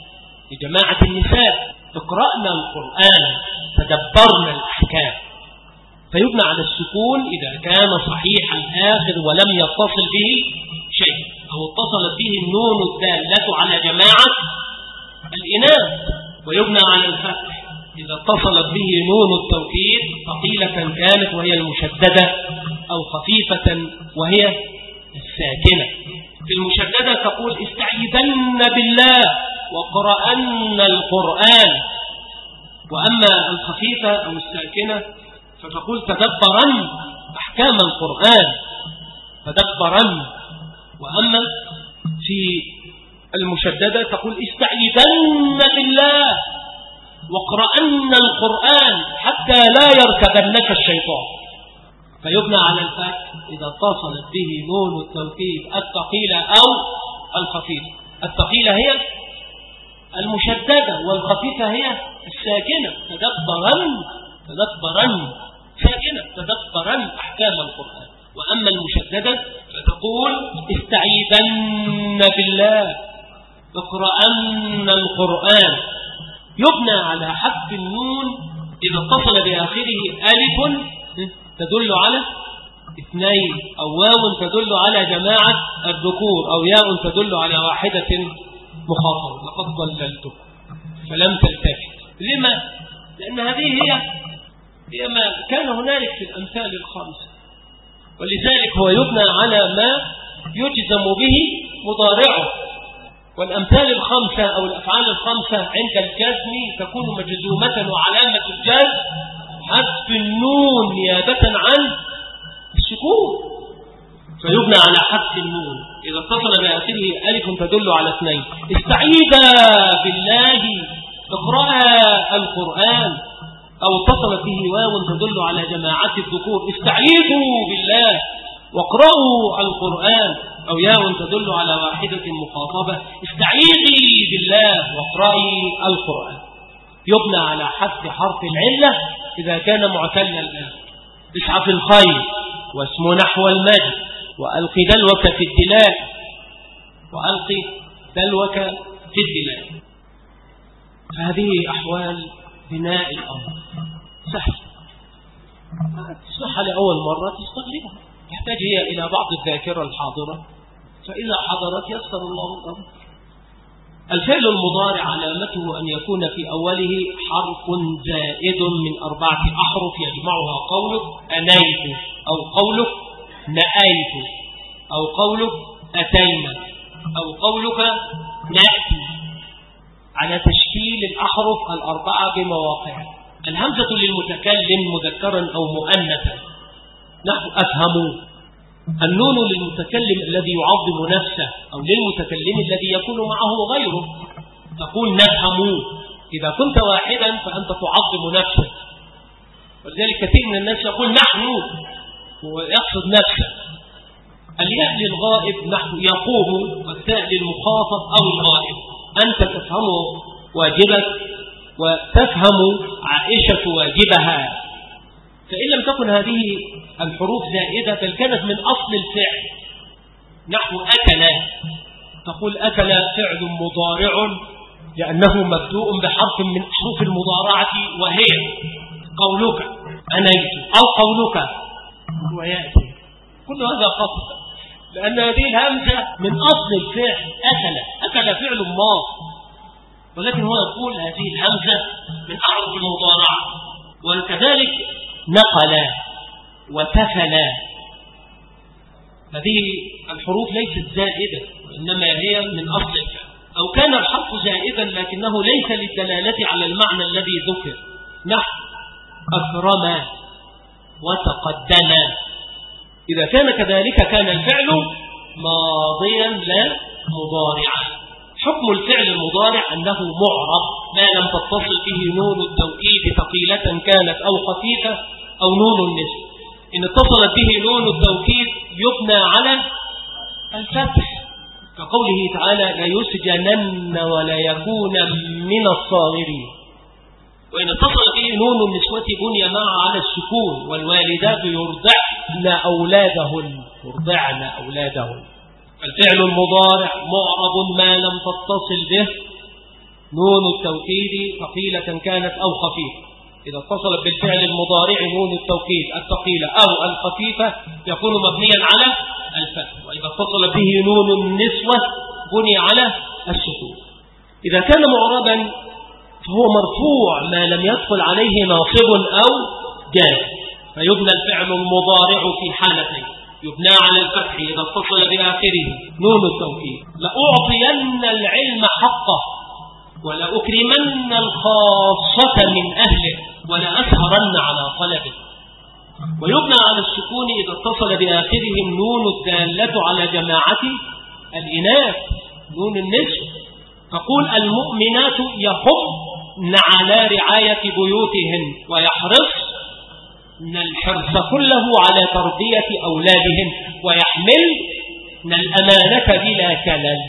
لجماعة النساء، اقرأنا القرآن تدبرنا الأحكام. فيبنى على السكون إذا كان صحيح الآخر ولم يتصل به شيء، أو اتصلت به النون الدالة على جماعة الإناث. ويبنى على الفتح إذا اتصلت به نون التوكيد ثقيلة كانت وهي المشددة، أو خفيفة وهي الساكنة. في المشددة تقول: استعيذن بالله وقرأن القرآن. وأما الخفيفة أو الساكنة فتقول: تدبرن أحكام القرآن تدبرن. وأما في المشددة تقول: استعيذن بالله وقرأن القرآن حتى لا يركبنك الشيطان. فيبنى على الفتح إذا اتصلت به نون التوكيد الثقيلة أو الخفيفة. الثقيلة هي المشددة والخفيفة هي الساكنة. تدبرن تدبرن ساكنة تدبرن أحكام القرآن. وأما المشددة فتقول: استعيذن بالله اقرأن القرآن. يبنى على حذف النون إذا اتصل بآخره ألف تدل على اثنين، أو واو تدل على جماعة الذكور، أو ياء تدل على واحدة مخاطبة. لقد ضللتك فلم تلتفت. لما؟ لأن هذه هي هي ما كان هنالك في الأمثال الخمسة، ولذلك هو يبنى على ما يجزم به مضارعه. والأمثال الخمسة أو الأفعال الخمسة عند الجزم تكون مجزومة، وعلامة الجزم حذف النون نيابة عن السكون. فيبنى على حذف النون إذا اتصل بآخره ألف تدل على اثنين: استعيذا بالله اقرأ القرآن. أو اتصلت به واو تدل على جماعة الذكور: استعيذوا بالله واقرأوا القرآن. أو ياء تدل على واحدة مخاطبة: استعيذي بالله واقرأي القرآن. يبنى على حذف حرف العلة إذا كان معتل الآخر. اسعى في الخير واسم نحو المجد وألق دلوك في الدلاء وألق دلوك في الدلاء. هذه أحوال بناء الأمر سهل، تصح لأول مرة تستغربها، تحتاج هي إلى بعض الذاكرة الحاضرة، فإذا حضرت يسر الله الأمر. الفعل المضارع علامته أن يكون في أوله حرف زائد من أربعة أحرف يجمعها قولك أنيت، أو قولك نأيت، أو قولك أتينا، أو قولك نأتي، على تشكيل الأحرف الأربعة بمواقعها. الهمزة للمتكلم مذكرا أو مؤنثا نحو أفهموا. النون للمتكلم الذي يعظم نفسه أو للمتكلم الذي يكون معه غيره، تقول نفهموا. إذا كنت واحدا فأنت تعظم نفسك، ولذلك كثير من الناس يقول نحن ويقصد نفسه. الياء للغائب نحو يقوم، والتاء للمخاطب أو الغائب. أنت تفهم واجبك وتفهم عائشة واجبها، فإن لم تكن هذه الحروف زائدة بل كانت من أصل الفعل نحو أكل، تقول أكل فعل مضارع لأنه مبدوء بحرف من حروف المضارعة وهي قولك أنيت أو قولك ويأتي. كل هذا خطأ، لأن هذه الهمزة من أصل الفعل أكل، أكل فعل ماض، ولكن هو يقول هذه الهمزة من أحرف المضارعة. وكذلك نقل وتفل، هذه الحروف ليست زائدة وإنما هي من أصل الفعل. أو كان الحرف زائدا لكنه ليس للدلالة على المعنى الذي ذكر نحو أكرم وتقدم. إذا كان كذلك كان الفعل ماضيا لا مضارعا. حكم الفعل المضارع أنه معرب ما لم تتصل به نون التوكيد ثقيلة كانت أو خفيفة أو نون النسب. إن اتصلت به نون التوكيد يبنى على الفتح، كقوله تعالى لا يسجنن ولا يكون من الصاغرين. وإن اتصل به نون النسوة بني معه على السكون، والوالدات يرضعن أولادهن يرضعن أولادهن. الفعل المضارع معرب ما لم تتصل به نون التوكيد ثقيلة كانت أو خفيفة. إذا اتصلت بالفعل المضارع نون التوكيد الثقيلة أو الخفيفة يكون مبنيا على الفتح، وإذا اتصلت به نون النسوة بني على السكون. إذا كان معربا فهو مرفوع ما لم يدخل عليه ناصب أو جاز، فيبنى الفعل المضارع في حالتين: يبنى على الفتح إذا اتصل بآخره نون التوكيد لأعطين العلم حقه، ولأكرمن الخاصة من أهله، ولأسهرن على طلبه. ويبنى على السكون إذا اتصل بآخره النون الدالة على جماعة الإناث نون النسب. تقول المؤمنات يحضن على رعاية بيوتهن ويحرصن الحرص كله على تربية أولادهن ويحملن الأمانة بلا كلل.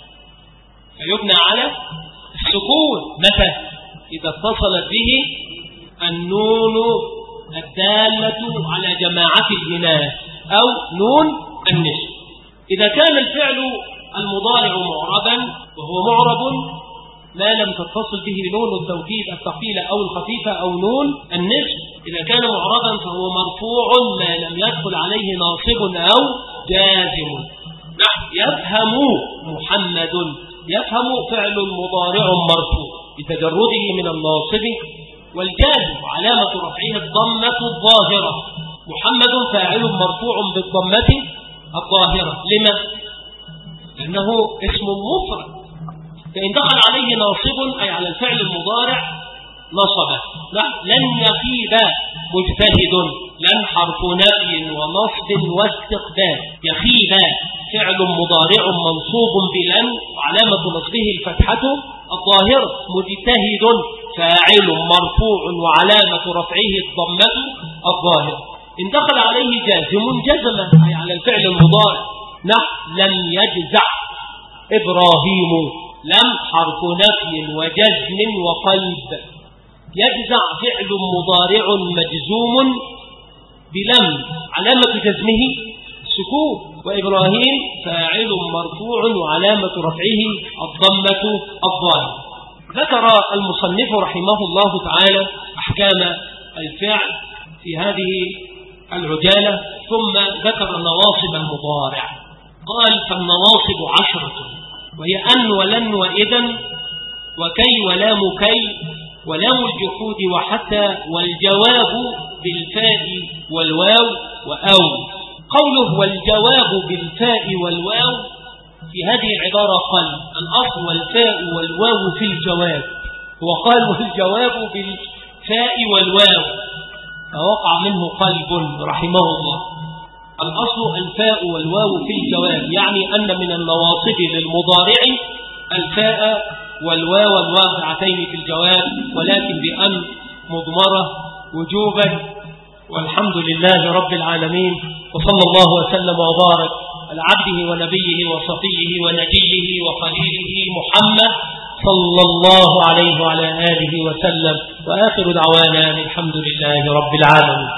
فيبنى على السكون متى؟ إذا اتصلت به النون الدالة على جماعة الإناث أو نون النسب. إذا كان الفعل المضارع معربا وهو معرب ما لم تتصل به نون التوكيد الثقيلة أو الخفيفة أو نون النسب، إذا كان معربا فهو مرفوع ما لم يدخل عليه ناصب أو جازم. نحن يفهم محمد، يفهم فعل مضارع مرفوع بتجرده من الناصب والجازم، علامة رفعه الضمة الظاهرة. محمد فاعل مرفوع بالضمة الظاهرة. لما؟ لأنه اسم مفرد، فإن دخل عليه ناصب أي على الفعل المضارع نصبه. لن يخيب مجتهد، لن حرف نفي ونصب واستقبال. يخيب فعل مضارع منصوب بلن وعلامة نصبه الفتحة الظاهرة. مجتهد فاعل مرفوع وعلامة رفعه الضمة الظاهرة. إن دخل عليه جازم جزم أي على الفعل المضارع. نحو لم يجزع إبراهيم، لم حرف نفي وجزم وقلب. يجزع فعل مضارع مجزوم بلم علامة جزمه السكون، وإبراهيم فاعل مرفوع وعلامة رفعه الضمة الظاهرة. ذكر المصنف رحمه الله تعالى أحكام الفعل في هذه العجالة، ثم ذكر نواصب المضارع. قال فالنواصب عشرة، وهي أن ولن وإذن وكي ولام كي ولام الجحود وحتى والجواب بالفاء والواو وأو. قوله والجواب بالفاء والواو في هذه العبارة قال الأصل والفاء والواو في الجواب، وقال والجواب بالفاء والواو فوقع منه قلب رحمه الله. الأصل الفاء والواو في الجواب، يعني أن من النواصب للمضارع الفاء والواو الواقعتين في الجواب، ولكن بأن مضمرة وجوبا. والحمد لله رب العالمين، وصلى الله وسلم وبارك على عبده ونبيه وصفيه ونجيه وخليله محمد صلى الله عليه وعلى آله وسلم، وآخر دعوانا الحمد لله رب العالمين.